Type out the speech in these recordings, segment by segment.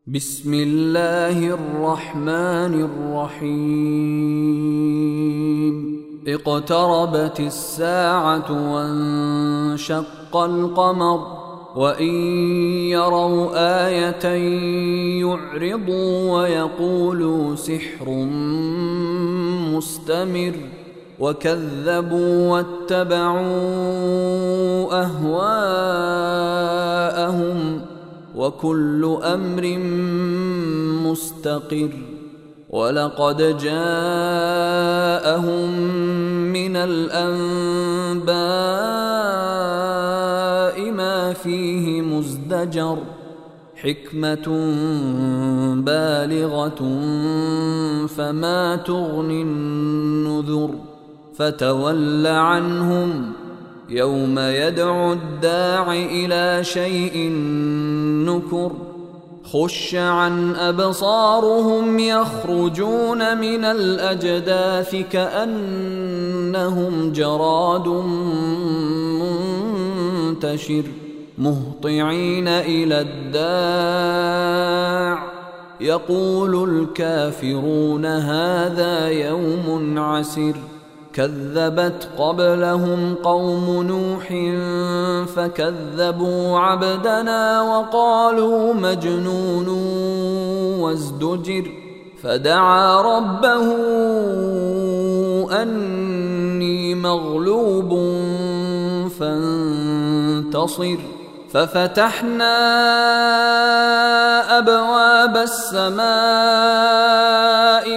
بسم الله الرحمن الرحيم اقتربت الساعة وانشق القمر وإن يروا آية يعرضوا ويقولوا سحر مستمر وكذبوا واتبعوا أهواءهم وكل أمر مستقر ولقد جاءهم من الأنباء ما فيه مزدجر حكمة بالغة فما تغني النذر فتول عنهم يوم يدعو الداع إلى شيء نكر خش عن أبصارهم يخرجون من الأجداث كأنهم جراد منتشر مهطعين إلى الداع يقول الكافرون هذا يوم عسر كذبت قبلهم قوم نوح فكذبوا عبدنا وقالوا مجنون وازدجر فدعا ربه أني مغلوب فانتصر ففتحنا أبواب السماء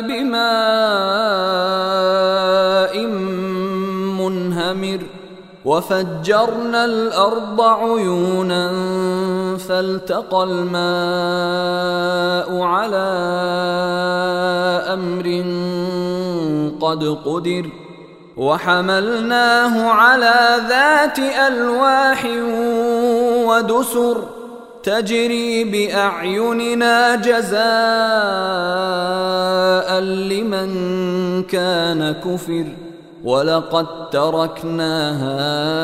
بماء منهمر وفجرنا الأرض عيونا فالتقى الماء على أمر قد قدر وحملناه على ذات ألواح ودسر تجري بأعيننا جزاء لمن كان كفر ولقد تركناها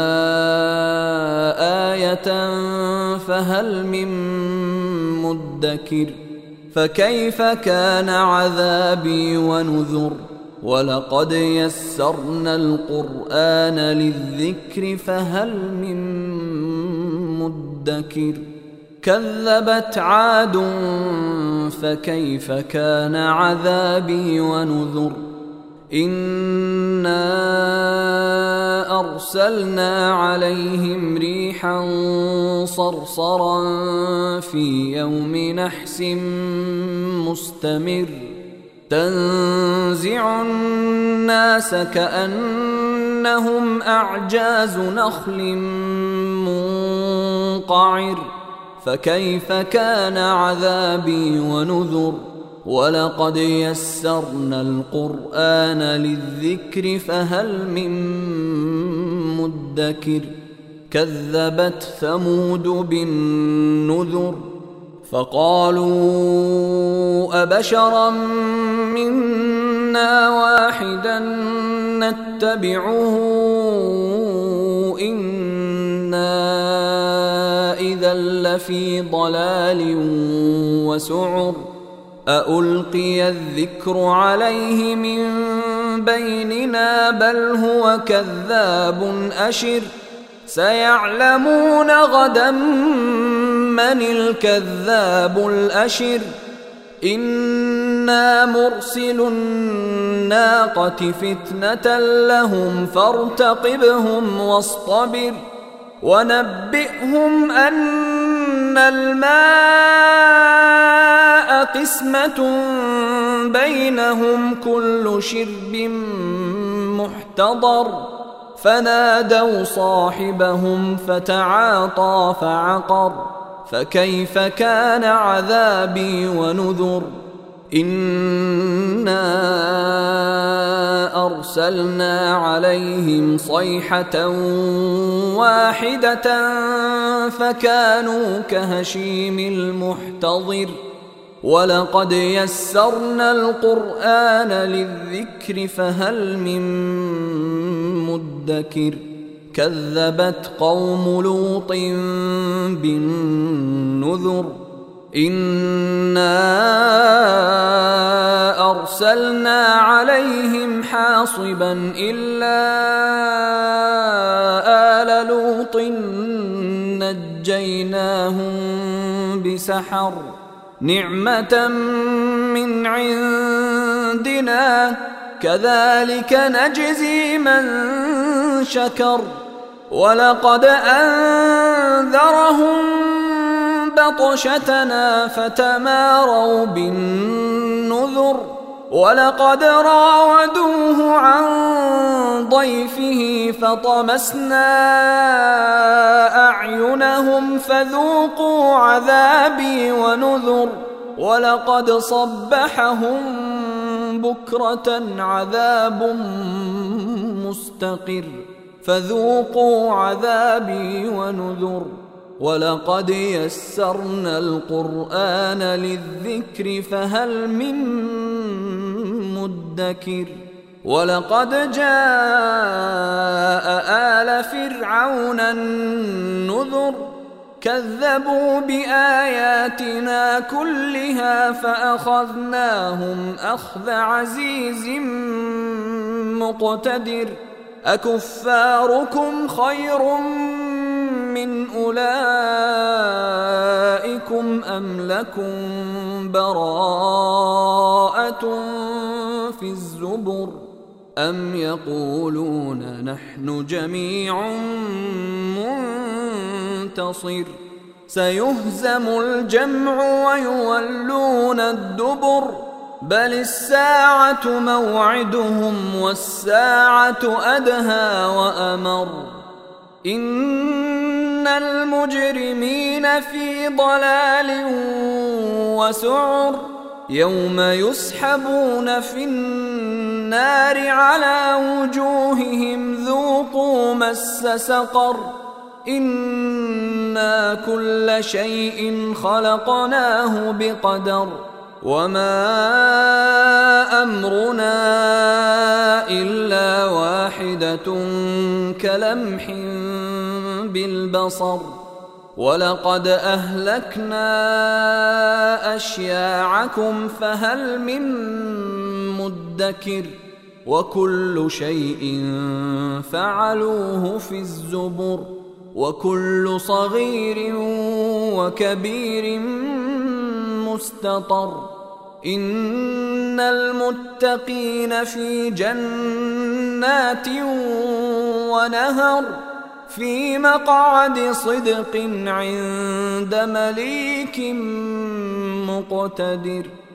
آية فهل من مدكر فكيف كان عذابي ونذر ولقد يسرنا القرآن للذكر فهل من مدكر كذبت عاد فكيف كان عذابي ونذر إنا أرسلنا عليهم ريحا صرصرا في يوم نحس مستمر تنزع الناس كأنهم أعجاز نخل منقعر فكيف كان عذابي ونذر ولقد يسرنا القرآن للذكر فهل من مدكر كذبت ثمود بالنذر فقالوا أبشرا منا واحدا نتبعه إنا إذا لفي ضلال وسعر أألقي الذكر عليه من بيننا بل هو كذاب أشر سيعلمون غدا من الكذاب الأشر إنا مرسل الناقة فتنة لهم فارتقبهم واصطبر ونبئهم أن الماء قسمة بينهم كل شرب محتضر فنادوا صاحبهم فتعاطى فعقر فكيف كان عذابي ونذر إنا أرسلنا عليهم صيحة واحدة فكانوا كهشيم المحتضر ولقد يسرنا القرآن للذكر فهل من مدكر كذبت قوم لوط بالنذر إنا أرسلنا عليهم حاصبا إلا آل لوط نجيناهم بسحر نعمة من عندنا كذلك نجزي من شكر ولقد أنذرهم بطشتنا فتماروا بالنذر ولقد راودوه عن ضيفه فطمسنا أعينهم فذوقوا عذابي ونذر ولقد صبحهم بكرة عذاب مستقر فذوقوا عذابي ونذر ولقد يسرنا القرآن للذكر فهل من مدكر ولقد جاء آل فرعون النذر كذبوا بآياتنا كلها فأخذناهم أخذ عزيز مقتدر أكفاركم خير من أولئكم أم لكم براءة في الزبر أم يقولون نحن جميع منتصر سيهزم الجمع ويولون الدبر بل الساعة موعدهم والساعة أدهى وأمر إن المجرمين في ضلال وسعر يوم يسحبون في النار على وجوههم ذوقوا مس سقر إنا كل شيء خلقناه بقدر وما أمرنا إلا واحدة كلمح بالبصر ولقد أهلكنا أشياعكم فهل من مدكر وكل شيء فعلوه في الزبر وكل صغير وكبير مستطر إن المتقين في جنات ونهر في مقعد صدق عند مليك مقتدر